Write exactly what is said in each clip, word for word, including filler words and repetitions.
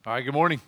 All right, good morning.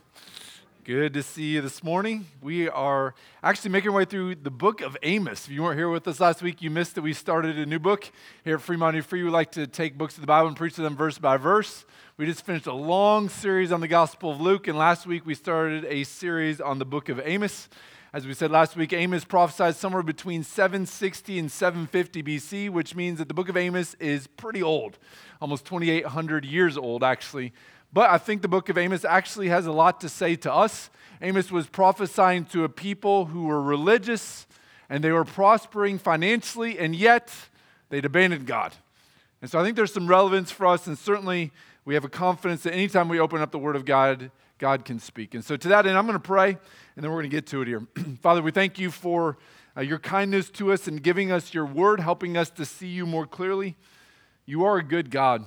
Good to see you this morning. We are actually making our way through the book of Amos. If you weren't here with us last week, you missed that we started a new book. Here at Fremont New Free, we like to take books of the Bible and preach to them verse by verse. We just finished a long series on the Gospel of Luke, and last week we started a series on the book of Amos. As we said last week, Amos prophesied somewhere between seven sixty and seven fifty B C, which means that the book of Amos is pretty old, almost twenty-eight hundred years old, actually. But I think the book of Amos actually has a lot to say to us. Amos was prophesying to a people who were religious, and they were prospering financially, and yet they'd abandoned God. And so I think there's some relevance for us, and certainly we have a confidence that anytime we open up the Word of God, God can speak. And so to that end, I'm going to pray, and then we're going to get to it here. Father, we thank you for uh, your kindness to us and giving us your Word, helping us to see you more clearly. You are a good God.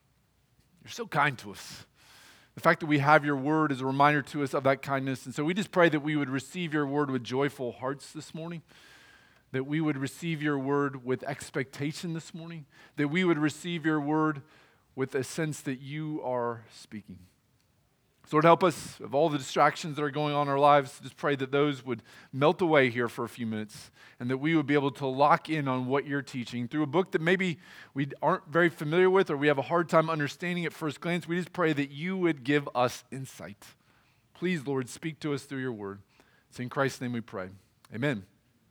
You're so kind to us. The fact that we have your word is a reminder to us of that kindness. And so we just pray that we would receive your word with joyful hearts this morning, that we would receive your word with expectation this morning, that we would receive your word with a sense that you are speaking. So Lord, help us of all the distractions that are going on in our lives. Just pray that those would melt away here for a few minutes and that we would be able to lock in on what you're teaching through a book that maybe we aren't very familiar with or we have a hard time understanding at first glance. We just pray that you would give us insight. Please, Lord, speak to us through your word. It's in Christ's name we pray. Amen.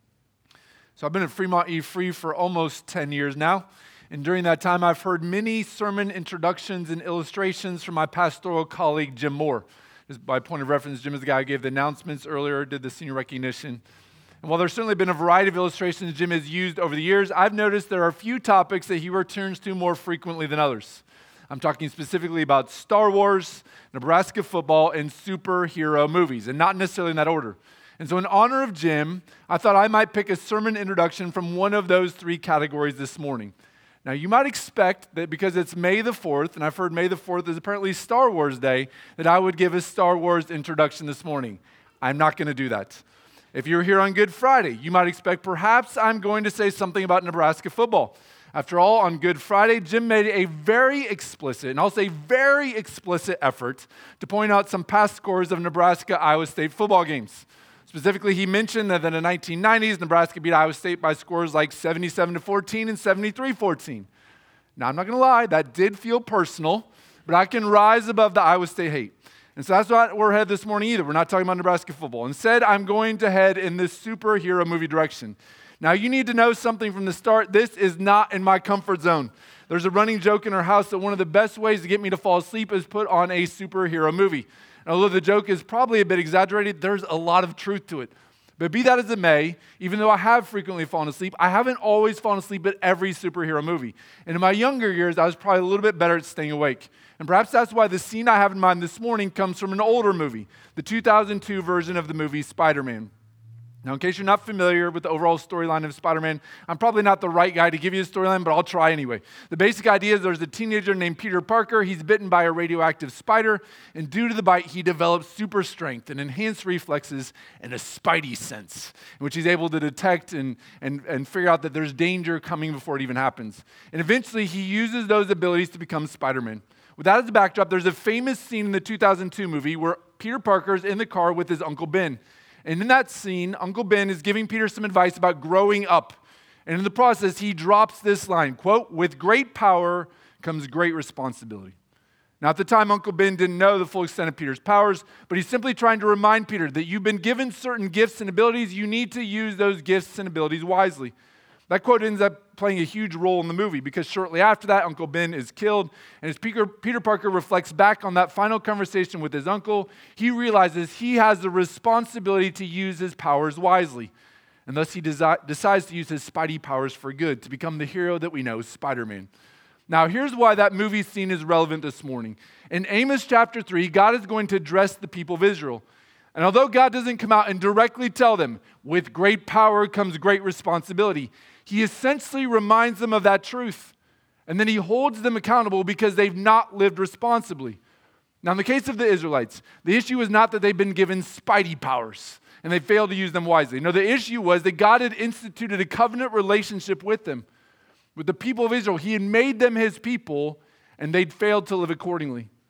So I've been at Fremont E Free for almost ten years now. And during that time, I've heard many sermon introductions and illustrations from my pastoral colleague, Jim Moore. Just by point of reference, Jim is the guy who gave the announcements earlier, did the senior recognition. And while there's certainly been a variety of illustrations Jim has used over the years, I've noticed there are a few topics that he returns to more frequently than others. I'm talking specifically about Star Wars, Nebraska football, and superhero movies, and not necessarily in that order. And so in honor of Jim, I thought I might pick a sermon introduction from one of those three categories this morning. Now, you might expect that because it's May the fourth, and I've heard May the fourth is apparently Star Wars Day, that I would give a Star Wars introduction this morning. I'm not going to do that. If you're here on Good Friday, you might expect perhaps I'm going to say something about Nebraska football. After all, on Good Friday, Jim made a very explicit, and I'll say very explicit effort to point out some past scores of Nebraska-Iowa State football games. Specifically, he mentioned that in the nineteen nineties, Nebraska beat Iowa State by scores like seventy-seven to fourteen and seventy-three fourteen. Now, I'm not going to lie, that did feel personal, but I can rise above the Iowa State hate. And so that's not where we're headed this morning either. We're not talking about Nebraska football. Instead, I'm going to head in this superhero movie direction. Now, you need to know something from the start. This is not in my comfort zone. There's a running joke in our house that one of the best ways to get me to fall asleep is put on a superhero movie. And although the joke is probably a bit exaggerated, there's a lot of truth to it. But be that as it may, even though I have frequently fallen asleep, I haven't always fallen asleep at every superhero movie. And in my younger years, I was probably a little bit better at staying awake. And perhaps that's why the scene I have in mind this morning comes from an older movie, the two thousand two version of the movie Spider-Man. Now, in case you're not familiar with the overall storyline of Spider-Man, I'm probably not the right guy to give you the storyline, but I'll try anyway. The basic idea is there's a teenager named Peter Parker. He's bitten by a radioactive spider, and due to the bite, he develops super strength and enhanced reflexes and a spidey sense, in which he's able to detect and, and, and figure out that there's danger coming before it even happens. And eventually, he uses those abilities to become Spider-Man. With that as a backdrop, there's a famous scene in the two thousand two movie where Peter Parker is in the car with his Uncle Ben. And in that scene, Uncle Ben is giving Peter some advice about growing up. And in the process, he drops this line, quote, "With great power comes great responsibility." Now, at the time, Uncle Ben didn't know the full extent of Peter's powers, but he's simply trying to remind Peter that you've been given certain gifts and abilities. You need to use those gifts and abilities wisely. That quote ends up playing a huge role in the movie because shortly after that, Uncle Ben is killed. And as Peter, Peter Parker reflects back on that final conversation with his uncle, he realizes he has the responsibility to use his powers wisely. And thus he desi- decides to use his Spidey powers for good to become the hero that we know, Spider-Man. Now, here's why that movie scene is relevant this morning. In Amos chapter three, God is going to address the people of Israel. And although God doesn't come out and directly tell them, with great power comes great responsibility, he essentially reminds them of that truth. And then he holds them accountable because they've not lived responsibly. Now, in the case of the Israelites, the issue is not that they've been given Spidey powers and they failed to use them wisely. No, the issue was that God had instituted a covenant relationship with them, with the people of Israel. He had made them his people, and they'd failed to live accordingly.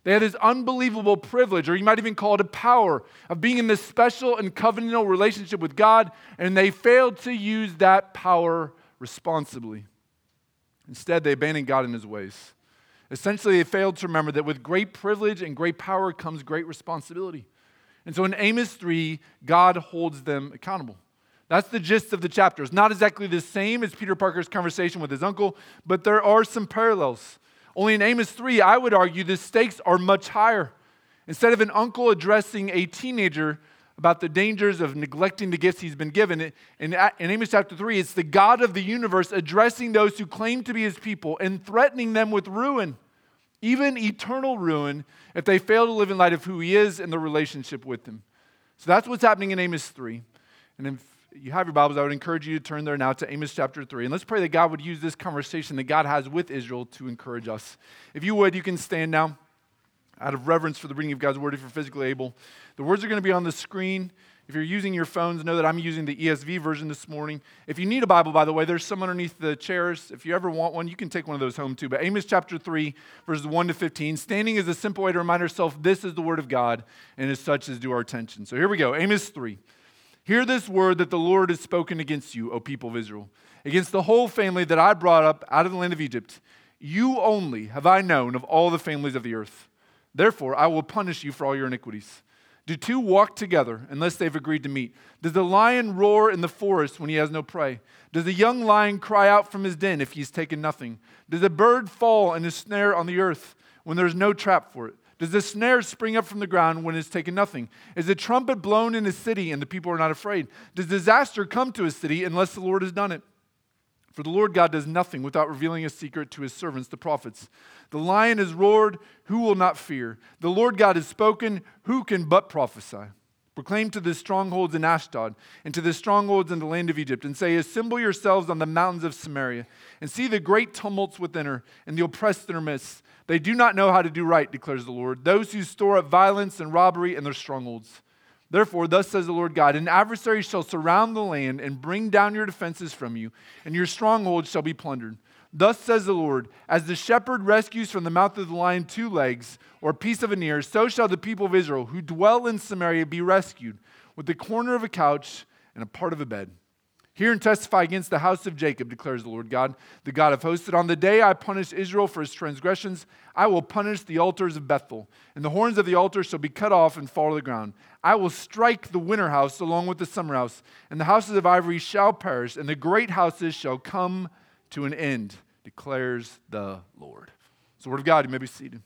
They had this unbelievable privilege, or you might even call it a power, of being in this special and covenantal relationship with God, and they failed to use that power responsibly. Instead, they abandoned God in his ways. Essentially, they failed to remember that with great privilege and great power comes great responsibility. And so in Amos three, God holds them accountable. That's the gist of the chapter. It's not exactly the same as Peter Parker's conversation with his uncle, but there are some parallels. Only in Amos three, I would argue the stakes are much higher. Instead of an uncle addressing a teenager about the dangers of neglecting the gifts he's been given, in, in Amos chapter three, it's the God of the universe addressing those who claim to be his people and threatening them with ruin, even eternal ruin, if they fail to live in light of who he is and their relationship with him. So that's what's happening in Amos three. And if you have your Bibles, I would encourage you to turn there now to Amos chapter three. And let's pray that God would use this conversation that God has with Israel to encourage us. If you would, you can stand now out of reverence for the reading of God's word if you're physically able. The words are going to be on the screen. If you're using your phones, know that I'm using the E S V version this morning. If you need a Bible, by the way, there's some underneath the chairs. If you ever want one, you can take one of those home too. But Amos chapter three, verses one to fifteen, standing is a simple way to remind ourselves this is the word of God, and as such is due our attention. So here we go, Amos three. Hear this word that the Lord has spoken against you, O people of Israel, against the whole family that I brought up out of the land of Egypt. You only have I known of all the families of the earth. Therefore, I will punish you for all your iniquities. Do two walk together unless they've agreed to meet? Does the lion roar in the forest when he has no prey? Does a young lion cry out from his den if he's taken nothing? Does a bird fall in a snare on the earth when there's no trap for it? Does the snare spring up from the ground when it's taken nothing? Is a trumpet blown in a city and the people are not afraid? Does disaster come to a city unless the Lord has done it? For the Lord God does nothing without revealing a secret to his servants, the prophets. The lion has roared, who will not fear? The Lord God has spoken, who can but prophesy? Proclaim to the strongholds in Ashdod and to the strongholds in the land of Egypt, and say, assemble yourselves on the mountains of Samaria, and see the great tumults within her, and the oppressed in her midst. They do not know how to do right, declares the Lord, those who store up violence and robbery in their strongholds. Therefore, thus says the Lord God, an adversary shall surround the land and bring down your defenses from you, and your strongholds shall be plundered. Thus says the Lord, as the shepherd rescues from the mouth of the lion two legs, or a piece of an ear, so shall the people of Israel who dwell in Samaria be rescued, with the corner of a couch and a part of a bed. Hear and testify against the house of Jacob, declares the Lord God, the God of hosts, that on the day I punish Israel for his transgressions, I will punish the altars of Bethel, and the horns of the altar shall be cut off and fall to the ground. I will strike the winter house along with the summer house, and the houses of ivory shall perish, and the great houses shall come to an end, declares the Lord. It's the word of God. You may be seated.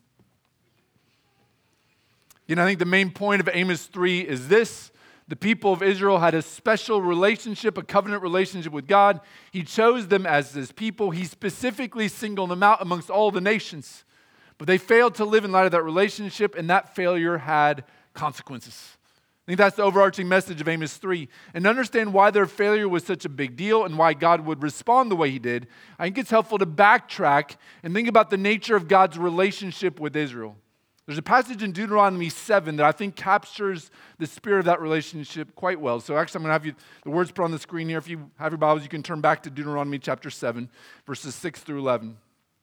You know, I think the main point of Amos three is this. The people of Israel had a special relationship, a covenant relationship with God. He chose them as his people. He specifically singled them out amongst all the nations. But they failed to live in light of that relationship, and that failure had consequences. I think that's the overarching message of Amos three. And to understand why their failure was such a big deal and why God would respond the way he did, I think it's helpful to backtrack and think about the nature of God's relationship with Israel. There's a passage in Deuteronomy seven that I think captures the spirit of that relationship quite well. So actually, I'm going to have you the words put on the screen here. If you have your Bibles, you can turn back to Deuteronomy chapter seven, verses six through eleven.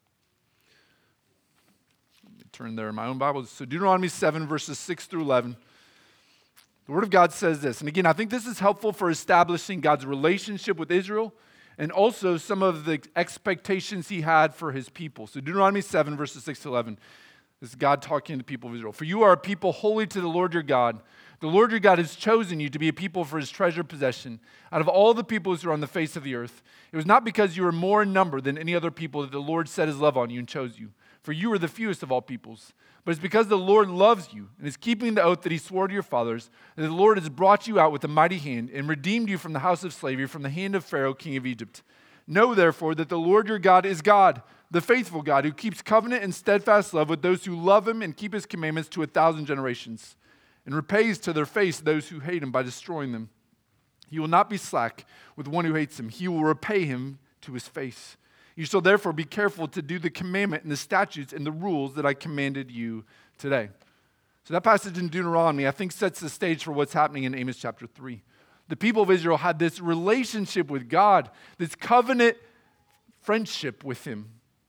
Let me turn there in my own Bible. So Deuteronomy seven, verses six through eleven. The Word of God says this. And again, I think this is helpful for establishing God's relationship with Israel and also some of the expectations he had for his people. So Deuteronomy seven, verses six to eleven. This is God talking to the people of Israel. For you are a people holy to the Lord your God. The Lord your God has chosen you to be a people for his treasured possession out of all the peoples who are on the face of the earth. It was not because you were more in number than any other people that the Lord set his love on you and chose you. For you are the fewest of all peoples. But it's because the Lord loves you and is keeping the oath that he swore to your fathers, that the Lord has brought you out with a mighty hand and redeemed you from the house of slavery, from the hand of Pharaoh, king of Egypt. Know therefore that the Lord your God is God, the faithful God, who keeps covenant and steadfast love with those who love him and keep his commandments to a thousand generations, and repays to their face those who hate him by destroying them. He will not be slack with one who hates him. He will repay him to his face. You shall therefore be careful to do the commandment and the statutes and the rules that I commanded you today. So that passage in Deuteronomy, I think, sets the stage for what's happening in Amos chapter three. The people of Israel had this relationship with God, this covenant friendship with him.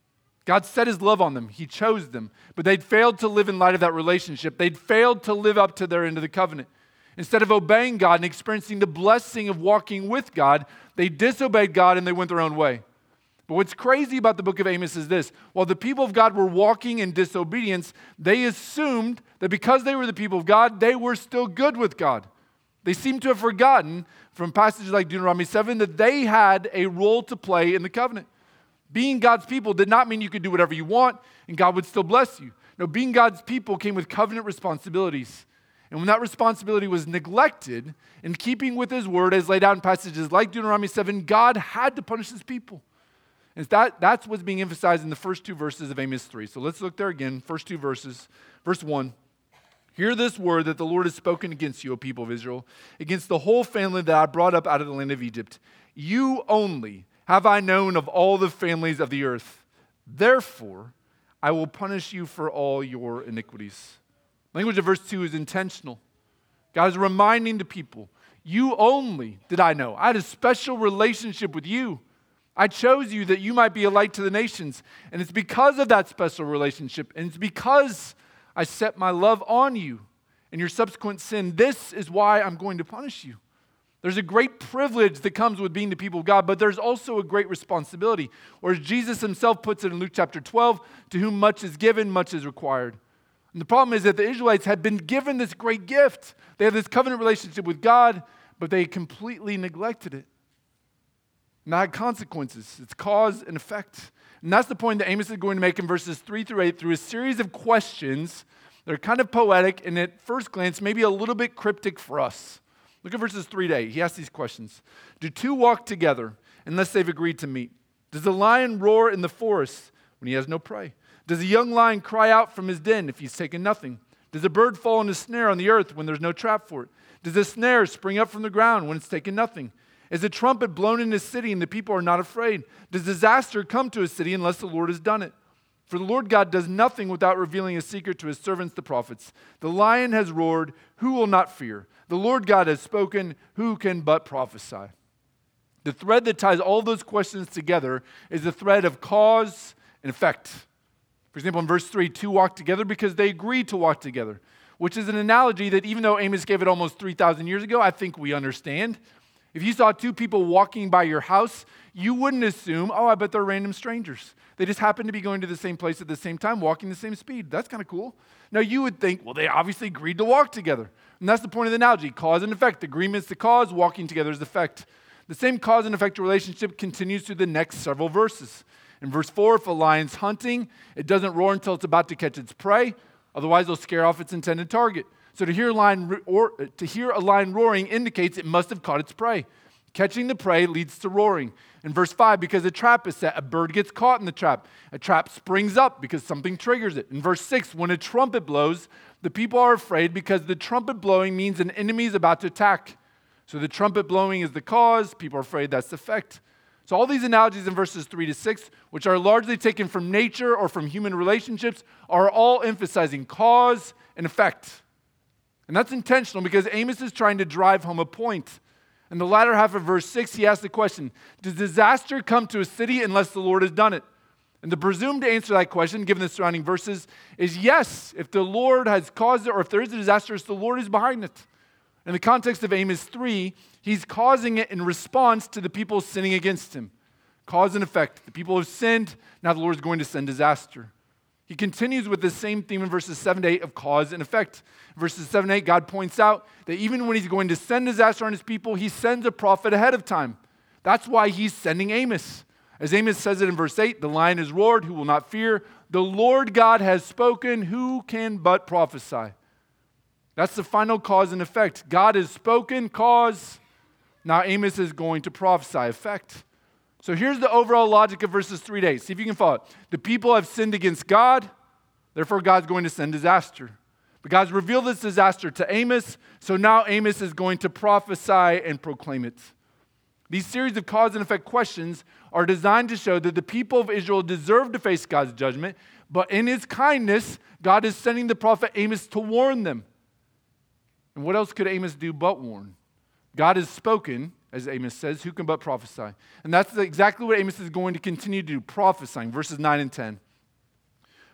God set his love on them. He chose them. But they'd failed to live in light of that relationship. They'd failed to live up to their end of the covenant. Instead of obeying God and experiencing the blessing of walking with God, they disobeyed God and they went their own way. But what's crazy about the book of Amos is this. While the people of God were walking in disobedience, they assumed that because they were the people of God, they were still good with God. They seem to have forgotten from passages like Deuteronomy seven that they had a role to play in the covenant. Being God's people did not mean you could do whatever you want and God would still bless you. No, being God's people came with covenant responsibilities. And when that responsibility was neglected, in keeping with his word as laid out in passages like Deuteronomy seven, God had to punish his people. And that, that's what's being emphasized in the first two verses of Amos three. So let's look there again, first two verses. Verse one, hear this word that the Lord has spoken against you, O people of Israel, against the whole family that I brought up out of the land of Egypt. You only have I known of all the families of the earth. Therefore, I will punish you for all your iniquities. Language of verse two is intentional. God is reminding the people, you only did I know. I had a special relationship with you. I chose you that you might be a light to the nations. And it's because of that special relationship, and it's because I set my love on you and your subsequent sin. This is why I'm going to punish you. There's a great privilege that comes with being the people of God, but there's also a great responsibility. Or as Jesus himself puts it in Luke chapter twelve, to whom much is given, much is required. And the problem is that the Israelites had been given this great gift. They had this covenant relationship with God, but they completely neglected it. And that had consequences. It's cause and effect. And that's the point that Amos is going to make in verses three through eight through a series of questions that are kind of poetic and at first glance maybe a little bit cryptic for us. Look at verses three to eight. He asks these questions. Do two walk together unless they've agreed to meet? Does a lion roar in the forest when he has no prey? Does a young lion cry out from his den if he's taken nothing? Does a bird fall in a snare on the earth when there's no trap for it? Does a snare spring up from the ground when it's taken nothing? Is a trumpet blown in a city and the people are not afraid? Does disaster come to a city unless the Lord has done it? For the Lord God does nothing without revealing a secret to his servants, the prophets. The lion has roared, who will not fear? The Lord God has spoken, who can but prophesy? The thread that ties all those questions together is the thread of cause and effect. For example, in verse three, two walk together because they agreed to walk together, which is an analogy that even though Amos gave it almost three thousand years ago, I think we understand. If you saw two people walking by your house, you wouldn't assume, oh, I bet they're random strangers. They just happen to be going to the same place at the same time, walking the same speed. That's kind of cool. No, you would think, well, they obviously agreed to walk together. And that's the point of the analogy, cause and effect. Agreement's the cause, walking together is the effect. The same cause and effect relationship continues through the next several verses. In verse four, if a lion's hunting, it doesn't roar until it's about to catch its prey. Otherwise, it'll scare off its intended target. So to hear a lion or to hear a lion roaring indicates it must have caught its prey. Catching the prey leads to roaring. In verse five, because a trap is set, a bird gets caught in the trap. A trap springs up because something triggers it. In verse six, when a trumpet blows, the people are afraid because the trumpet blowing means an enemy is about to attack. So the trumpet blowing is the cause. People are afraid that's the effect. So all these analogies in verses three to six, which are largely taken from nature or from human relationships, are all emphasizing cause and effect. And that's intentional because Amos is trying to drive home a point. In the latter half of verse six, he asks the question, does disaster come to a city unless the Lord has done it? And the presumed answer to that question, given the surrounding verses, is yes. If the Lord has caused it, or if there is a disaster, it's the Lord who's behind it. In the context of Amos three, he's causing it in response to the people sinning against him. Cause and effect. The people have sinned, now the Lord is going to send disaster. He continues with the same theme in verses seven to eight of cause and effect. In verses seven to eight, God points out that even when he's going to send disaster on his people, he sends a prophet ahead of time. That's why he's sending Amos. As Amos says it in verse eight, the lion has roared, who will not fear? The Lord God has spoken, who can but prophesy? That's the final cause and effect. God has spoken, cause. Now Amos is going to prophesy, effect. So here's the overall logic of verses three to eight. See if you can follow it. The people have sinned against God, therefore God's going to send disaster. But God's revealed this disaster to Amos, so now Amos is going to prophesy and proclaim it. These series of cause and effect questions are designed to show that the people of Israel deserve to face God's judgment, but in his kindness, God is sending the prophet Amos to warn them. And what else could Amos do but warn? God has spoken, as Amos says, who can but prophesy? And that's exactly what Amos is going to continue to do, prophesying. Verses nine and ten.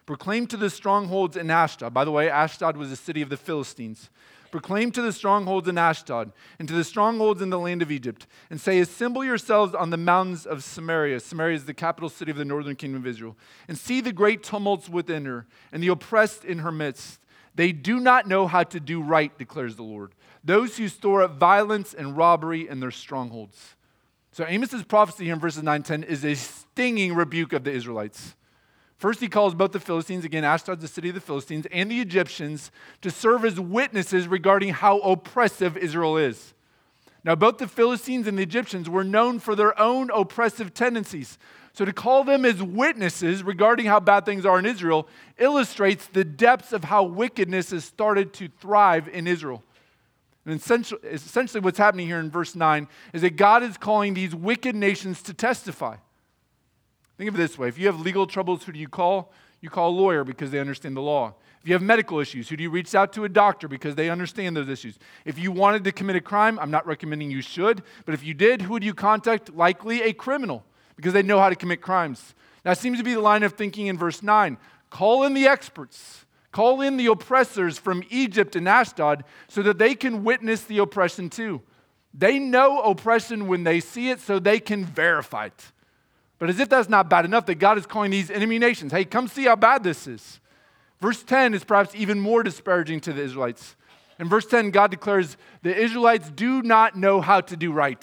Proclaim to the strongholds in Ashdod. By the way, Ashdod was the city of the Philistines. Proclaim to the strongholds in Ashdod and to the strongholds in the land of Egypt, and say, assemble yourselves on the mountains of Samaria. Samaria is the capital city of the northern kingdom of Israel. And see the great tumults within her and the oppressed in her midst. They do not know how to do right, declares the Lord. Those who store up violence and robbery in their strongholds. So Amos' prophecy here in verses nine and ten is a stinging rebuke of the Israelites. First, he calls both the Philistines, again, Ashdod, the city of the Philistines, and the Egyptians to serve as witnesses regarding how oppressive Israel is. Now, both the Philistines and the Egyptians were known for their own oppressive tendencies. So to call them as witnesses regarding how bad things are in Israel illustrates the depths of how wickedness has started to thrive in Israel. And essentially, essentially what's happening here in verse nine is that God is calling these wicked nations to testify. Think of it this way. If you have legal troubles, who do you call? You call a lawyer because they understand the law. If you have medical issues, who do you reach out to? A doctor because they understand those issues. If you wanted to commit a crime, I'm not recommending you should, but if you did, who would you contact? Likely a criminal because they know how to commit crimes. That seems to be the line of thinking in verse nine. Call in the experts. Call in the oppressors from Egypt and Ashdod so that they can witness the oppression too. They know oppression when they see it so they can verify it. But as if that's not bad enough, that God is calling these enemy nations, hey, come see how bad this is. Verse ten is perhaps even more disparaging to the Israelites. In verse ten, God declares the Israelites do not know how to do right.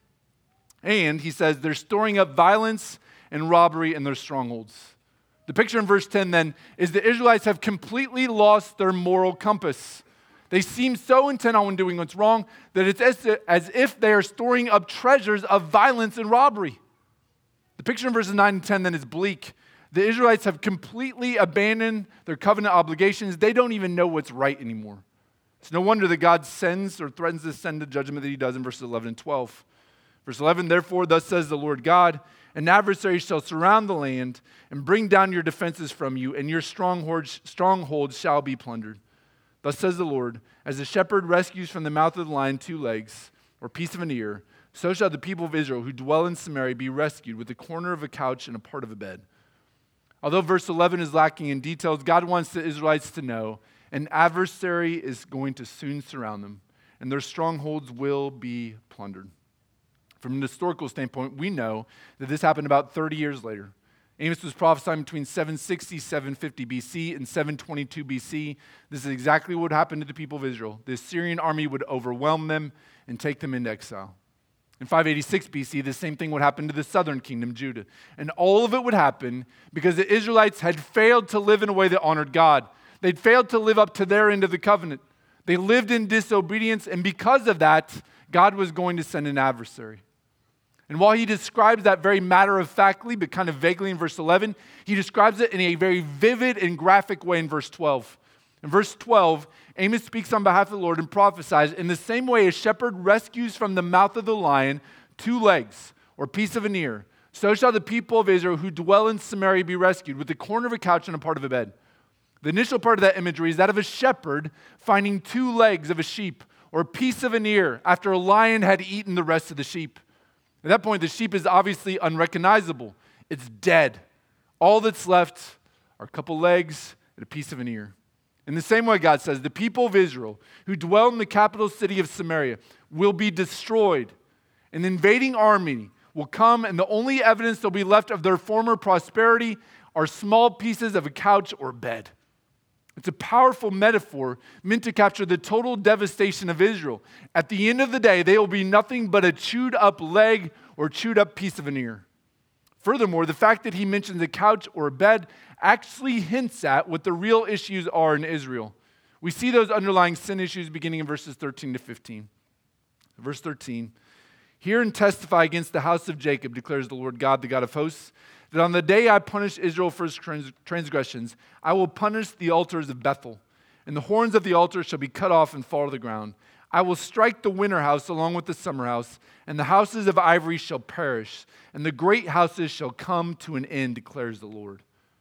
And he says they're storing up violence and robbery in their strongholds. The picture in verse ten then is the Israelites have completely lost their moral compass. They seem so intent on doing what's wrong that it's as if they are storing up treasures of violence and robbery. The picture in verses nine and ten then is bleak. The Israelites have completely abandoned their covenant obligations. They don't even know what's right anymore. It's no wonder that God sends or threatens to send the judgment that he does in verses eleven and twelve. Verse eleven, therefore, thus says the Lord God, an adversary shall surround the land and bring down your defenses from you, and your strongholds, strongholds shall be plundered. Thus says the Lord, as the shepherd rescues from the mouth of the lion two legs, or piece of an ear, so shall the people of Israel who dwell in Samaria be rescued with the corner of a couch and a part of a bed. Although verse eleven is lacking in details, God wants the Israelites to know an adversary is going to soon surround them, and their strongholds will be plundered. From an historical standpoint, we know that this happened about thirty years later. Amos was prophesying between seven sixty, seven fifty B C and seven twenty-two B C. This is exactly what happened to the people of Israel. The Assyrian army would overwhelm them and take them into exile. In five eighty-six B C, the same thing would happen to the southern kingdom, Judah. And all of it would happen because the Israelites had failed to live in a way that honored God. They'd failed to live up to their end of the covenant. They lived in disobedience, and because of that, God was going to send an adversary. And while he describes that very matter-of-factly, but kind of vaguely in verse eleven, he describes it in a very vivid and graphic way in verse twelve. In verse twelve, Amos speaks on behalf of the Lord and prophesies, in the same way a shepherd rescues from the mouth of the lion two legs, or piece of an ear, so shall the people of Israel who dwell in Samaria be rescued with the corner of a couch and a part of a bed. The initial part of that imagery is that of a shepherd finding two legs of a sheep, or a piece of an ear, after a lion had eaten the rest of the sheep. At that point, the sheep is obviously unrecognizable. It's dead. All that's left are a couple legs and a piece of an ear. In the same way, God says, the people of Israel who dwell in the capital city of Samaria will be destroyed. An invading army will come, and the only evidence that will be left of their former prosperity are small pieces of a couch or bed. It's a powerful metaphor meant to capture the total devastation of Israel. At the end of the day, they will be nothing but a chewed up leg or chewed up piece of an ear. Furthermore, the fact that he mentions a couch or a bed actually hints at what the real issues are in Israel. We see those underlying sin issues beginning in verses thirteen to fifteen. Verse thirteen, hear and testify against the house of Jacob, declares the Lord God, the God of hosts, that on the day I punish Israel for his trans- transgressions, I will punish the altars of Bethel, and the horns of the altar shall be cut off and fall to the ground. I will strike the winter house along with the summer house, and the houses of ivory shall perish, and the great houses shall come to an end, declares the Lord.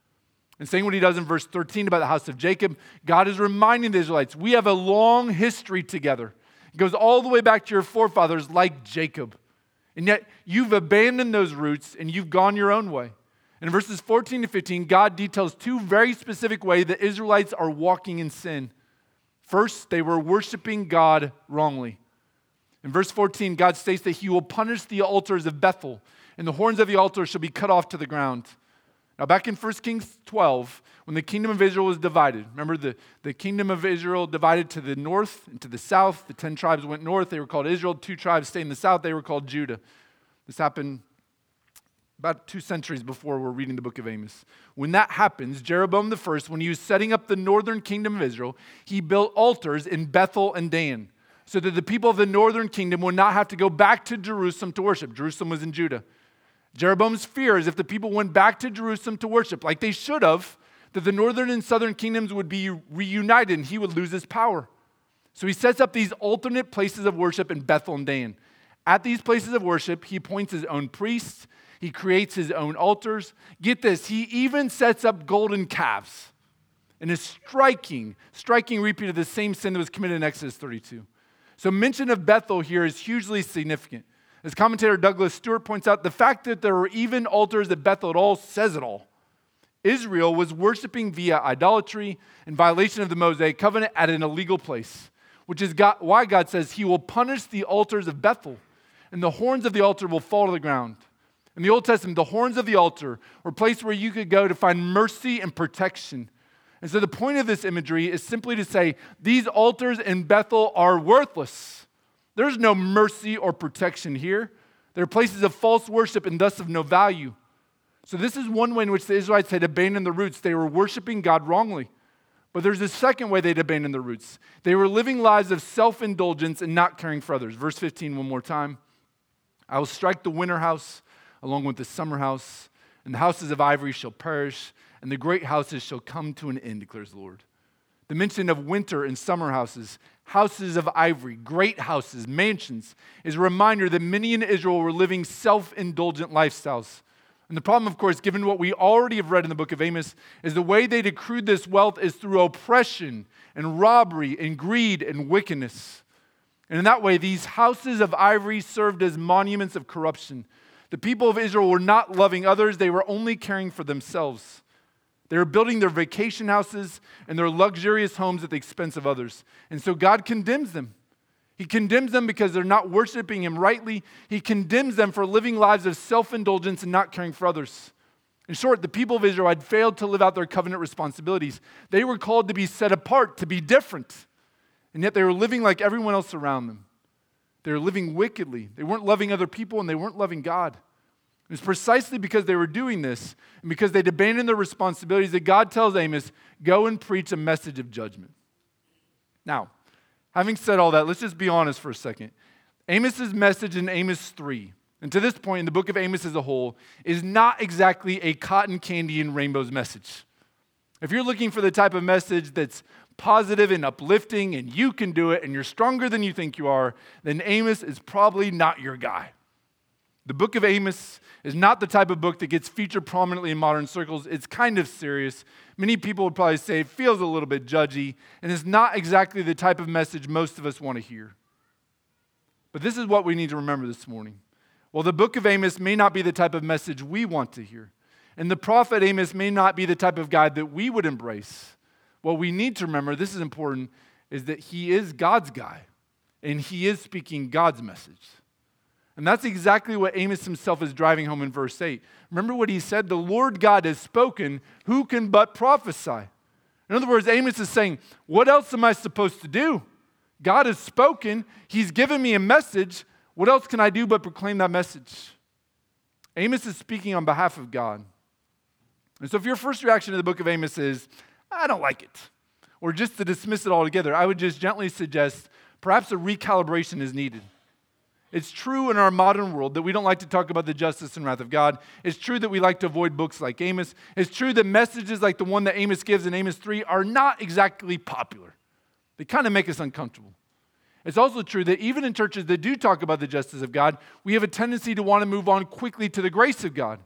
And saying what he does in verse thirteen about the house of Jacob, God is reminding the Israelites, we have a long history together. It goes all the way back to your forefathers like Jacob. And yet you've abandoned those roots and you've gone your own way. In verses fourteen to fifteen, God details two very specific ways the Israelites are walking in sin. First, they were worshiping God wrongly. In verse fourteen, God states that he will punish the altars of Bethel, and the horns of the altar shall be cut off to the ground. Now, back in First Kings twelve, when the kingdom of Israel was divided, remember the, the kingdom of Israel divided to the north and to the south. The ten tribes went north. They were called Israel. Two tribes stayed in the south. They were called Judah. This happened about two centuries before we're reading the book of Amos. When that happens, Jeroboam the first, when he was setting up the northern kingdom of Israel, he built altars in Bethel and Dan so that the people of the northern kingdom would not have to go back to Jerusalem to worship. Jerusalem was in Judah. Jeroboam's fear is if the people went back to Jerusalem to worship, like they should have, that the northern and southern kingdoms would be reunited and he would lose his power. So he sets up these alternate places of worship in Bethel and Dan. At these places of worship, he appoints his own priests. He creates his own altars. Get this, he even sets up golden calves. And a striking, striking repeat of the same sin that was committed in Exodus thirty-two. So mention of Bethel here is hugely significant. As commentator Douglas Stewart points out, the fact that there were even altars at Bethel at all says it all. Israel was worshiping via idolatry and violation of the Mosaic covenant at an illegal place, which is God, why God says he will punish the altars of Bethel, and the horns of the altar will fall to the ground. In the Old Testament, the horns of the altar were a place where you could go to find mercy and protection. And so the point of this imagery is simply to say, these altars in Bethel are worthless. There's no mercy or protection here. They're places of false worship and thus of no value. So this is one way in which the Israelites had abandoned the roots. They were worshiping God wrongly. But there's a second way they'd abandoned the roots. They were living lives of self-indulgence and not caring for others. Verse fifteen, one more time. I will strike the winter house along with the summer house, and the houses of ivory shall perish, and the great houses shall come to an end, declares the Lord. The mention of winter and summer houses, houses of ivory, great houses, mansions, is a reminder that many in Israel were living self-indulgent lifestyles. And the problem, of course, given what we already have read in the book of Amos, is the way they'd accrued this wealth is through oppression and robbery and greed and wickedness. And in that way, these houses of ivory served as monuments of corruption. The people of Israel were not loving others. They were only caring for themselves. They were building their vacation houses and their luxurious homes at the expense of others. And so God condemns them. He condemns them because they're not worshiping him rightly. He condemns them for living lives of self-indulgence and not caring for others. In short, the people of Israel had failed to live out their covenant responsibilities. They were called to be set apart, to be different. And yet they were living like everyone else around them. They were living wickedly. They weren't loving other people and they weren't loving God. It was precisely because they were doing this and because they'd abandoned their responsibilities that God tells Amos, go and preach a message of judgment. Now, having said all that, let's just be honest for a second. Amos's message in Amos three, and to this point in the book of Amos as a whole, is not exactly a cotton candy and rainbows message. If you're looking for the type of message that's positive and uplifting and you can do it and you're stronger than you think you are, then Amos is probably not your guy. The book of Amos is not the type of book that gets featured prominently in modern circles. It's kind of serious. Many people would probably say it feels a little bit judgy, and it's not exactly the type of message most of us want to hear. But this is what we need to remember this morning. While the book of Amos may not be the type of message we want to hear, and the prophet Amos may not be the type of guy that we would embrace, what we need to remember, this is important, is that he is God's guy, and he is speaking God's message. And that's exactly what Amos himself is driving home in verse eight. Remember what he said? The Lord God has spoken, who can but prophesy? In other words, Amos is saying, what else am I supposed to do? God has spoken, he's given me a message. What else can I do but proclaim that message? Amos is speaking on behalf of God. And so if your first reaction to the book of Amos is, I don't like it, or just to dismiss it altogether, I would just gently suggest perhaps a recalibration is needed. It's true in our modern world that we don't like to talk about the justice and wrath of God. It's true that we like to avoid books like Amos. It's true that messages like the one that Amos gives in Amos three are not exactly popular. They kind of make us uncomfortable. It's also true that even in churches that do talk about the justice of God, we have a tendency to want to move on quickly to the grace of God.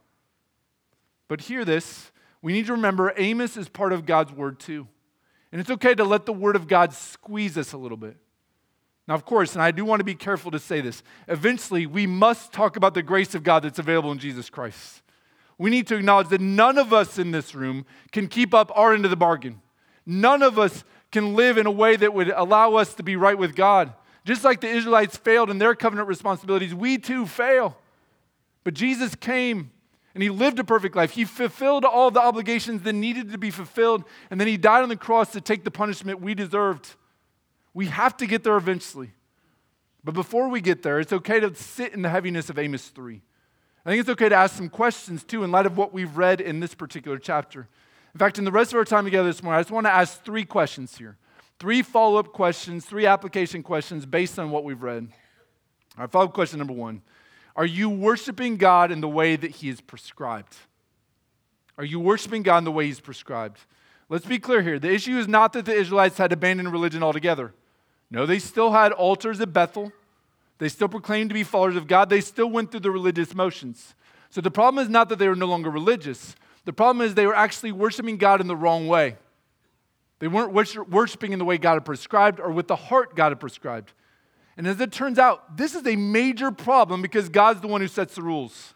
But hear this, we need to remember Amos is part of God's word too. And it's okay to let the word of God squeeze us a little bit. Now, of course, and I do want to be careful to say this, eventually we must talk about the grace of God that's available in Jesus Christ. we need to acknowledge that none of us in this room can keep up our end of the bargain. None of us can live in a way that would allow us to be right with God. Just like the Israelites failed in their covenant responsibilities, we too fail. But Jesus came and he lived a perfect life. He fulfilled all the obligations that needed to be fulfilled, and then he died on the cross to take the punishment we deserved. We have to get there eventually. But before we get there, it's okay to sit in the heaviness of Amos three. I think it's okay to ask some questions too in light of what we've read in this particular chapter. In fact, in the rest of our time together this morning, I just want to ask three questions here. Three follow-up questions, three application questions based on what we've read. All right, follow-up question number one. Are you worshiping God in the way that he is prescribed? Are you worshiping God in the way he's prescribed? Let's be clear here. The issue is not that the Israelites had abandoned religion altogether. No, they still had altars at Bethel. They still proclaimed to be followers of God. They still went through the religious motions. So the problem is not that they were no longer religious. The problem is they were actually worshiping God in the wrong way. They weren't worshiping in the way God had prescribed or with the heart God had prescribed. And as it turns out, this is a major problem because God's the one who sets the rules.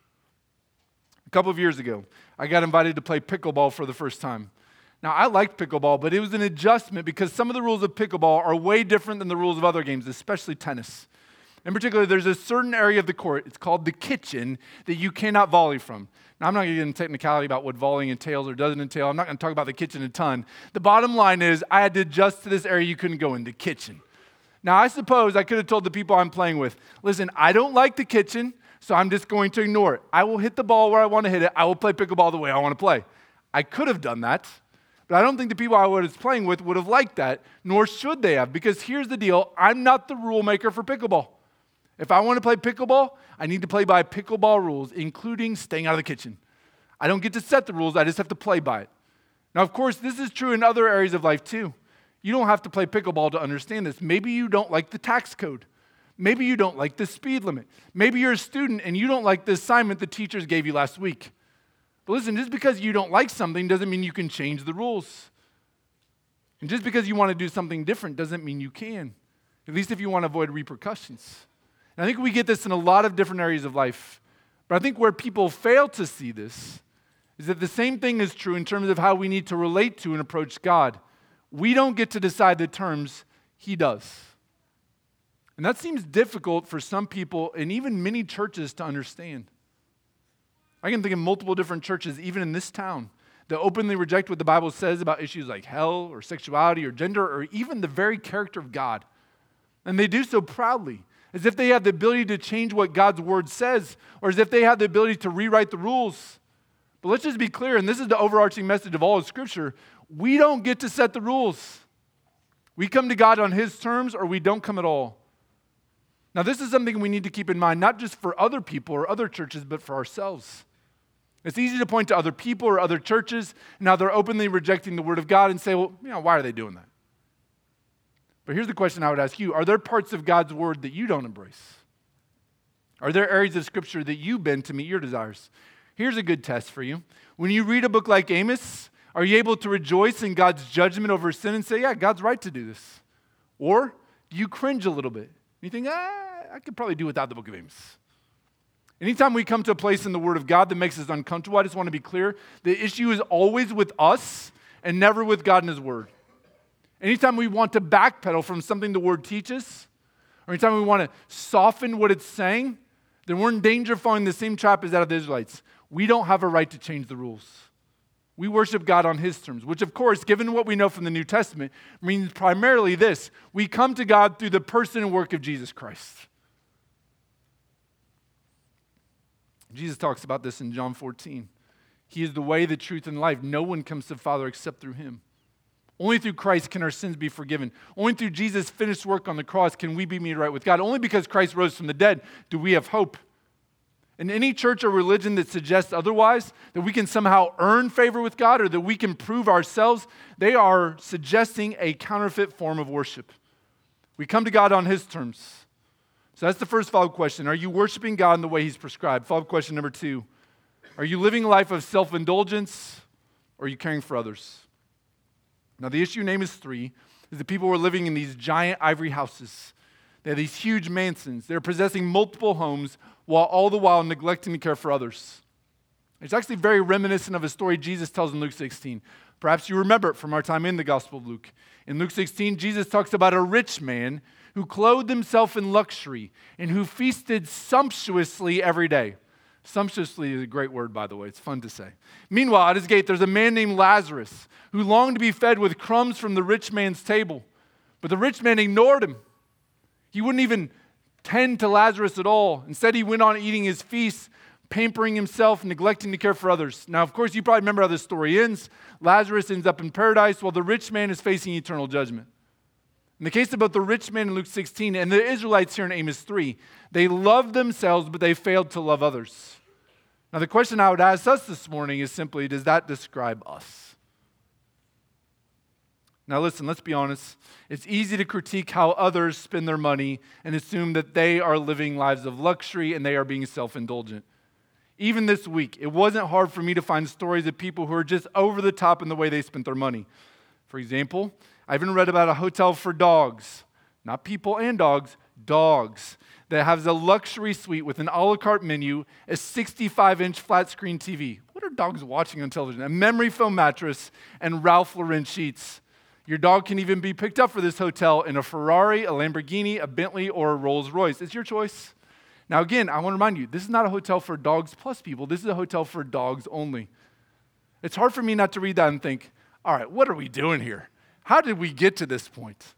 A couple of years ago, I got invited to play pickleball for the first time. Now, I liked pickleball, but it was an adjustment because some of the rules of pickleball are way different than the rules of other games, especially tennis. In particular, there's a certain area of the court, it's called the kitchen, that you cannot volley from. Now, I'm not going to get into technicality about what volleying entails or doesn't entail. I'm not going to talk about the kitchen a ton. The bottom line is I had to adjust to this area you couldn't go in, the kitchen. Now, I suppose I could have told the people I'm playing with, listen, I don't like the kitchen, so I'm just going to ignore it. I will hit the ball where I want to hit it. I will play pickleball the way I want to play. I could have done that, but I don't think the people I was playing with would have liked that, nor should they have, because here's the deal. I'm not the rule maker for pickleball. If I want to play pickleball, I need to play by pickleball rules, including staying out of the kitchen. I don't get to set the rules. I just have to play by it. Now, of course, this is true in other areas of life too. You don't have to play pickleball to understand this. Maybe you don't like the tax code. Maybe you don't like the speed limit. Maybe you're a student and you don't like the assignment the teachers gave you last week. But listen, just because you don't like something doesn't mean you can change the rules. And just because you want to do something different doesn't mean you can, at least if you want to avoid repercussions. And I think we get this in a lot of different areas of life. But I think where people fail to see this is that the same thing is true in terms of how we need to relate to and approach God. We don't get to decide the terms, he does. And that seems difficult for some people and even many churches to understand. I can think of multiple different churches, even in this town, that openly reject what the Bible says about issues like hell or sexuality or gender or even the very character of God. And they do so proudly, as if they have the ability to change what God's word says, or as if they have the ability to rewrite the rules. But let's just be clear, and this is the overarching message of all of Scripture, we don't get to set the rules. We come to God on his terms, or we don't come at all. Now, this is something we need to keep in mind, not just for other people or other churches, but for ourselves. It's easy to point to other people or other churches, and how they're openly rejecting the word of God and say, well, you know, why are they doing that? But here's the question I would ask you. Are there parts of God's word that you don't embrace? Are there areas of Scripture that you bend to meet your desires? Here's a good test for you. When you read a book like Amos, are you able to rejoice in God's judgment over sin and say, yeah, God's right to do this? Or do you cringe a little bit? You think, ah, I could probably do without the book of Amos. Anytime we come to a place in the Word of God that makes us uncomfortable, I just want to be clear, the issue is always with us and never with God and his word. Anytime we want to backpedal from something the word teaches, or anytime we want to soften what it's saying, then we're in danger of falling the same trap as that of the Israelites. We don't have a right to change the rules. We worship God on his terms, which of course, given what we know from the New Testament, means primarily this. We come to God through the person and work of Jesus Christ. Jesus talks about this in John fourteen. He is the way, the truth, and life. No one comes to the Father except through him. Only through Christ can our sins be forgiven. Only through Jesus' finished work on the cross can we be made right with God. Only because Christ rose from the dead do we have hope. And any church or religion that suggests otherwise, that we can somehow earn favor with God or that we can prove ourselves, they are suggesting a counterfeit form of worship. We come to God on his terms. So that's the first follow-up question. Are you worshiping God in the way he's prescribed? Follow-up question number two. Are you living a life of self-indulgence or are you caring for others? Now, the issue in Amos three is that people were living in these giant ivory houses. They had these huge mansions. They're possessing multiple homes while all the while neglecting to care for others. It's actually very reminiscent of a story Jesus tells in Luke sixteen. Perhaps you remember it from our time in the Gospel of Luke. In Luke sixteen, Jesus talks about a rich man who clothed himself in luxury and who feasted sumptuously every day. Sumptuously is a great word, by the way. It's fun to say. Meanwhile, at his gate, there's a man named Lazarus who longed to be fed with crumbs from the rich man's table. But the rich man ignored him. He wouldn't even tend to Lazarus at all. Instead, he went on eating his feast, pampering himself, neglecting to care for others. Now, of course, you probably remember how this story ends. Lazarus ends up in paradise while the rich man is facing eternal judgment. In the case of both the rich man in Luke sixteen and the Israelites here in Amos three, they loved themselves, but they failed to love others. Now, the question I would ask us this morning is simply, does that describe us? Now, listen, let's be honest. It's easy to critique how others spend their money and assume that they are living lives of luxury and they are being self-indulgent. Even this week, it wasn't hard for me to find stories of people who are just over the top in the way they spent their money. For example, I even read about a hotel for dogs, not people and dogs, dogs, that has a luxury suite with an a la carte menu, a sixty-five inch flat screen T V. What are dogs watching on television? A memory foam mattress and Ralph Lauren sheets. Your dog can even be picked up for this hotel in a Ferrari, a Lamborghini, a Bentley, or a Rolls Royce. It's your choice. Now again, I want to remind you, this is not a hotel for dogs plus people. This is a hotel for dogs only. It's hard for me not to read that and think, all right, what are we doing here? How did we get to this point?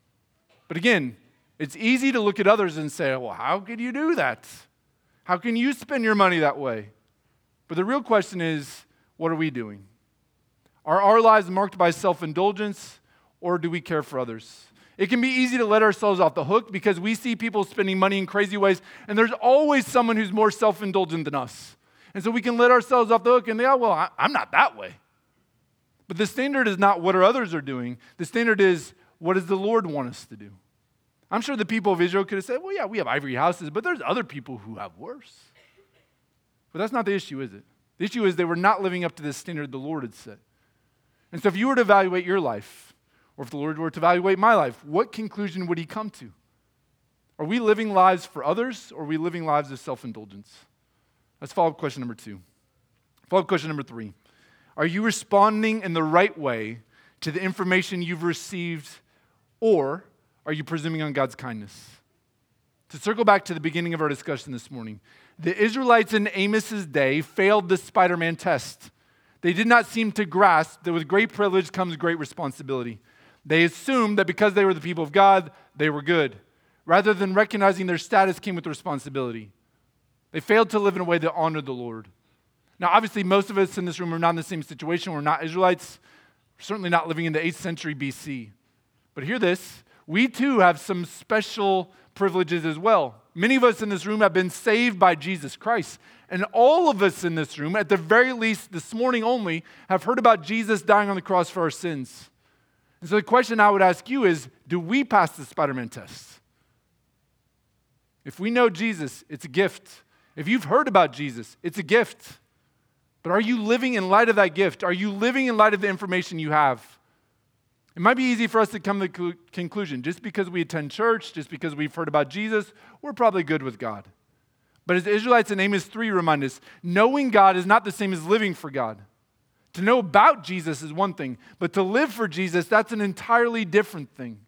But again, it's easy to look at others and say, well, how could you do that? How can you spend your money that way? But the real question is, what are we doing? Are our lives marked by self-indulgence, or do we care for others? It can be easy to let ourselves off the hook because we see people spending money in crazy ways, and there's always someone who's more self-indulgent than us. And so we can let ourselves off the hook and think, oh, well, I, I'm not that way. But the standard is not what our others are doing. The standard is, what does the Lord want us to do? I'm sure the people of Israel could have said, well, yeah, we have ivory houses, but there's other people who have worse. But that's not the issue, is it? The issue is they were not living up to the standard the Lord had set. And so if you were to evaluate your life, or if the Lord were to evaluate my life, what conclusion would he come to? Are we living lives for others, or are we living lives of self-indulgence? That's follow-up question number two. Follow-up question number three. Are you responding in the right way to the information you've received, or are you presuming on God's kindness? To circle back to the beginning of our discussion this morning, the Israelites in Amos's day failed the Spider-Man test. They did not seem to grasp that with great privilege comes great responsibility. They assumed that because they were the people of God, they were good, rather than recognizing their status came with responsibility. They failed to live in a way that honored the Lord. Now, obviously, most of us in this room are not in the same situation. We're not Israelites. We're certainly not living in the eighth century B C. But hear this. We too have some special privileges as well. Many of us in this room have been saved by Jesus Christ. And all of us in this room, at the very least this morning only, have heard about Jesus dying on the cross for our sins. And so the question I would ask you is, do we pass the Spider-Man test? If we know Jesus, it's a gift. If you've heard about Jesus, it's a gift. But are you living in light of that gift? Are you living in light of the information you have? It might be easy for us to come to the conclusion, just because we attend church, just because we've heard about Jesus, we're probably good with God. But as the Israelites in Amos three remind us, knowing God is not the same as living for God. To know about Jesus is one thing, but to live for Jesus, that's an entirely different thing.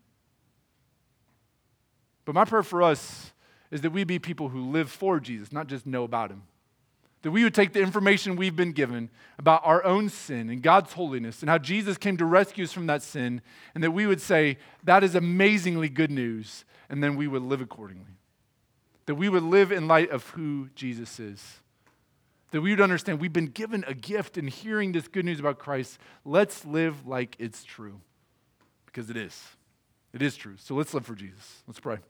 But my prayer for us is that we be people who live for Jesus, not just know about him. That we would take the information we've been given about our own sin and God's holiness and how Jesus came to rescue us from that sin, and that we would say, that is amazingly good news, and then we would live accordingly. That we would live in light of who Jesus is. That we would understand we've been given a gift in hearing this good news about Christ. Let's live like it's true, because it is. It is true. So let's live for Jesus. Let's pray.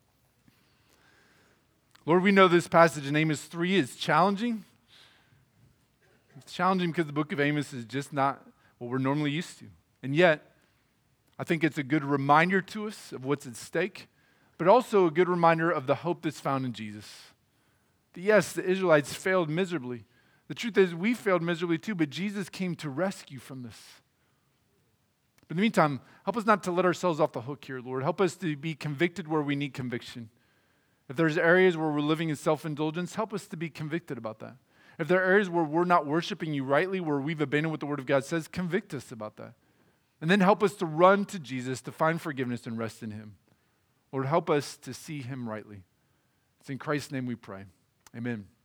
Lord, we know this passage in Amos three is challenging. It's challenging because the book of Amos is just not what we're normally used to. And yet, I think it's a good reminder to us of what's at stake, but also a good reminder of the hope that's found in Jesus. That yes, the Israelites failed miserably. The truth is, we failed miserably too, but Jesus came to rescue from this. But in the meantime, help us not to let ourselves off the hook here, Lord. Help us to be convicted where we need conviction. If there's areas where we're living in self-indulgence, help us to be convicted about that. If there are areas where we're not worshiping you rightly, where we've abandoned what the Word of God says, convict us about that. And then help us to run to Jesus, to find forgiveness and rest in him. Lord, help us to see him rightly. It's in Christ's name we pray. Amen.